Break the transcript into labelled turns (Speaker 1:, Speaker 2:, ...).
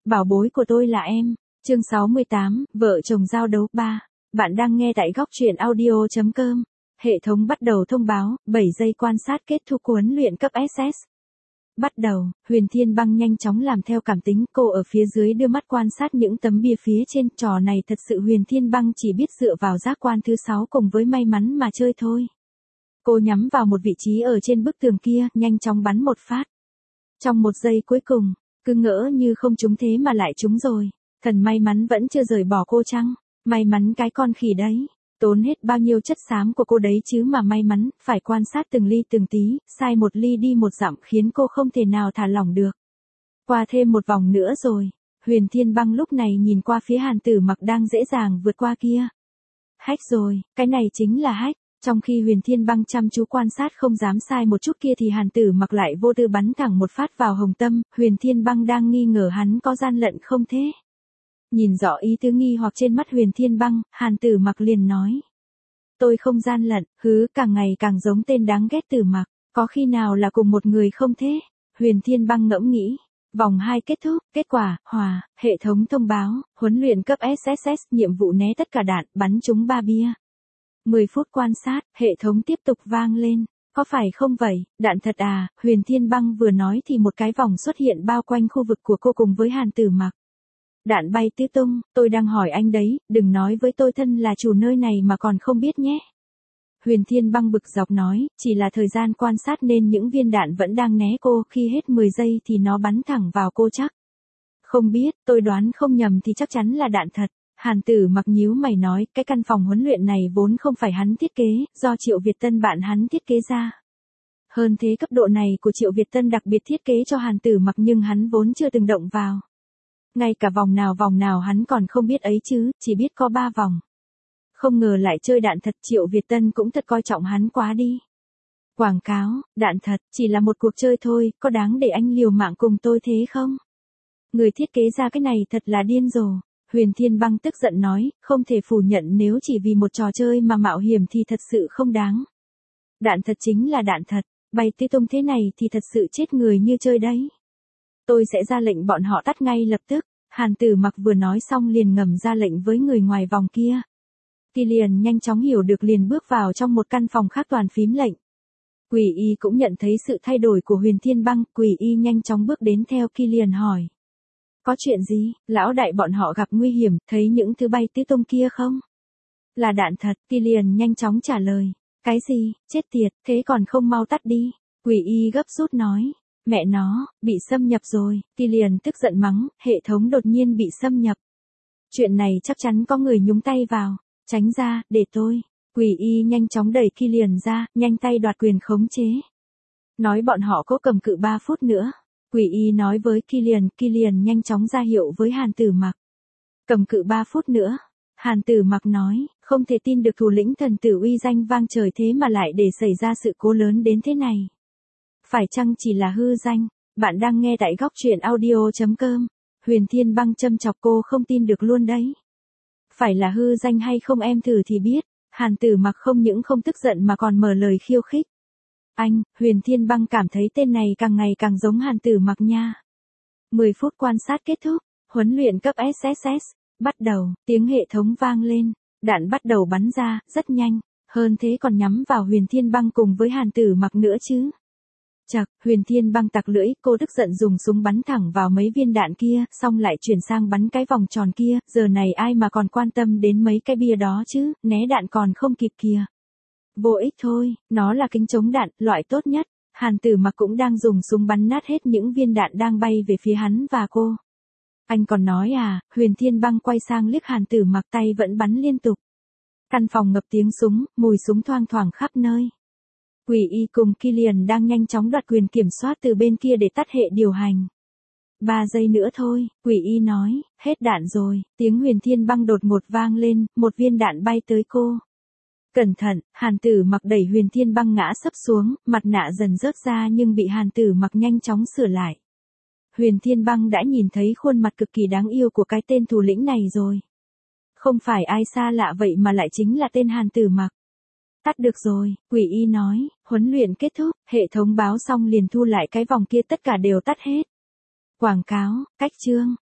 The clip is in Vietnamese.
Speaker 1: Bảo bối của tôi là em. Chương 68, vợ chồng giao đấu 3. Bạn đang nghe tại góc truyện audio.com. Hệ thống bắt đầu thông báo, 7 giây quan sát kết thúc huấn luyện cấp SS. Bắt đầu, Huyền Thiên Băng nhanh chóng làm theo cảm tính, cô ở phía dưới đưa mắt quan sát những tấm bia phía trên, trò này thật sự Huyền Thiên Băng chỉ biết dựa vào giác quan thứ 6 cùng với may mắn mà chơi thôi. Cô nhắm vào một vị trí ở trên bức tường kia, nhanh chóng bắn một phát. Trong một giây cuối cùng, cứ ngỡ như không trúng thế mà lại trúng rồi. Thần may mắn vẫn chưa rời bỏ cô chăng? May mắn cái con khỉ đấy. Tốn hết bao nhiêu chất xám của cô đấy chứ mà may mắn, phải quan sát từng ly từng tí, sai một ly đi một dặm khiến cô không thể nào thả lỏng được. Qua thêm một vòng nữa rồi, Huyền Thiên Băng lúc này nhìn qua phía Hàn Tử Mặc đang dễ dàng vượt qua kia. Hack rồi, cái này chính là hack. Trong khi Huyền Thiên Băng chăm chú quan sát không dám sai một chút kia thì Hàn Tử Mặc lại vô tư bắn thẳng một phát vào hồng tâm, Huyền Thiên Băng đang nghi ngờ hắn có gian lận không thế. Nhìn rõ ý tứ nghi hoặc trên mắt Huyền Thiên Băng, Hàn Tử Mặc liền nói. Tôi không gian lận, càng ngày càng giống tên đáng ghét Tử Mặc, có khi nào là cùng một người không thế? Huyền Thiên Băng ngẫm nghĩ. Vòng 2 kết thúc, kết quả, hòa, hệ thống thông báo, huấn luyện cấp SSS, nhiệm vụ né tất cả đạn, bắn trúng 3 bia. 10 phút quan sát, hệ thống tiếp tục vang lên. Có phải không vậy, đạn thật à? Huyền Thiên Băng vừa nói thì một cái vòng xuất hiện bao quanh khu vực của cô cùng với Hàn Tử Mặc. Đạn bay tứ tung, tôi đang hỏi anh đấy, đừng nói với tôi thân là chủ nơi này mà còn không biết nhé. Huyền Thiên Băng bực dọc nói, chỉ là thời gian quan sát nên những viên đạn vẫn đang né cô, khi hết 10 giây thì nó bắn thẳng vào cô chắc. Không biết, tôi đoán không nhầm thì chắc chắn là đạn thật. Hàn Tử Mặc nhíu mày nói, cái căn phòng huấn luyện này vốn không phải hắn thiết kế, do Triệu Việt Tân bạn hắn thiết kế ra. Hơn thế cấp độ này của Triệu Việt Tân đặc biệt thiết kế cho Hàn Tử Mặc nhưng hắn vốn chưa từng động vào. Ngay cả vòng nào hắn còn không biết ấy chứ, chỉ biết có 3 vòng. Không ngờ lại chơi đạn thật, Triệu Việt Tân cũng thật coi trọng hắn quá đi. Quảng cáo, đạn thật, chỉ là một cuộc chơi thôi, có đáng để anh liều mạng cùng tôi thế không? Người thiết kế ra cái này thật là điên rồ. Huyền Thiên Băng tức giận nói, không thể phủ nhận nếu chỉ vì một trò chơi mà mạo hiểm thì thật sự không đáng. Đạn thật chính là đạn thật, bay tứ tung thế này thì thật sự chết người như chơi đấy. Tôi sẽ ra lệnh bọn họ tắt ngay lập tức. Hàn Tử Mặc vừa nói xong liền ngầm ra lệnh với người ngoài vòng kia. Killian nhanh chóng hiểu được liền bước vào trong một căn phòng khác toàn phím lệnh. Quỷ Y cũng nhận thấy sự thay đổi của Huyền Thiên Băng, Quỷ Y nhanh chóng bước đến theo Killian hỏi. Có chuyện gì, lão đại bọn họ gặp nguy hiểm, thấy những thứ bay tứ tung kia không? Là đạn thật, Killian nhanh chóng trả lời. Cái gì, chết tiệt, thế còn không mau tắt đi. Quỷ Y gấp rút nói. Mẹ nó, bị xâm nhập rồi, Killian tức giận mắng, hệ thống đột nhiên bị xâm nhập. Chuyện này chắc chắn có người nhúng tay vào, tránh ra, để tôi. Quỷ Y nhanh chóng đẩy Killian ra, nhanh tay đoạt quyền khống chế. Nói bọn họ cố cầm cự 3 phút nữa. Quỷ Y nói với Killian nhanh chóng ra hiệu với Hàn Tử Mặc. Cầm cự 3 phút nữa. Hàn Tử Mặc nói, không thể tin được thủ lĩnh thần tử uy danh vang trời thế mà lại để xảy ra sự cố lớn đến thế này. Phải chăng chỉ là hư danh? Bạn đang nghe tại góc truyện audio.com. Huyền Thiên Băng châm chọc cô không tin được luôn đấy. Phải là hư danh hay không em thử thì biết. Hàn Tử Mặc không những không tức giận mà còn mở lời khiêu khích. Anh, Huyền Thiên Băng cảm thấy tên này càng ngày càng giống Hàn Tử Mặc nha. 10 phút quan sát kết thúc, huấn luyện cấp SSS. Bắt đầu, tiếng hệ thống vang lên. Đạn bắt đầu bắn ra, rất nhanh. Hơn thế còn nhắm vào Huyền Thiên Băng cùng với Hàn Tử Mặc nữa chứ. Chậc, Huyền Thiên Băng tặc lưỡi, cô tức giận dùng súng bắn thẳng vào mấy viên đạn kia, xong lại chuyển sang bắn cái vòng tròn kia, giờ này ai mà còn quan tâm đến mấy cái bia đó chứ, né đạn còn không kịp kìa. Vô ích thôi, nó là kính chống đạn, loại tốt nhất. Hàn Tử Mặc cũng đang dùng súng bắn nát hết những viên đạn đang bay về phía hắn và cô. Anh còn nói à, Huyền Thiên Băng quay sang liếc Hàn Tử Mặc, tay vẫn bắn liên tục. Căn phòng ngập tiếng súng, mùi súng thoang thoảng khắp nơi. Quỷ Y cùng Killian đang nhanh chóng đoạt quyền kiểm soát từ bên kia để tắt hệ điều hành. 3 giây nữa thôi, Quỷ Y nói, hết đạn rồi, tiếng Huyền Thiên Băng đột ngột vang lên, một viên đạn bay tới cô. Cẩn thận, Hàn Tử Mặc đẩy Huyền Thiên Băng ngã sấp xuống, mặt nạ dần rớt ra nhưng bị Hàn Tử Mặc nhanh chóng sửa lại. Huyền Thiên Băng đã nhìn thấy khuôn mặt cực kỳ đáng yêu của cái tên thủ lĩnh này rồi. Không phải ai xa lạ vậy mà lại chính là tên Hàn Tử Mặc. Tắt được rồi, Quỷ Y nói, huấn luyện kết thúc, hệ thống báo xong liền thu lại cái vòng kia tất cả đều tắt hết. Quảng cáo, cách chương,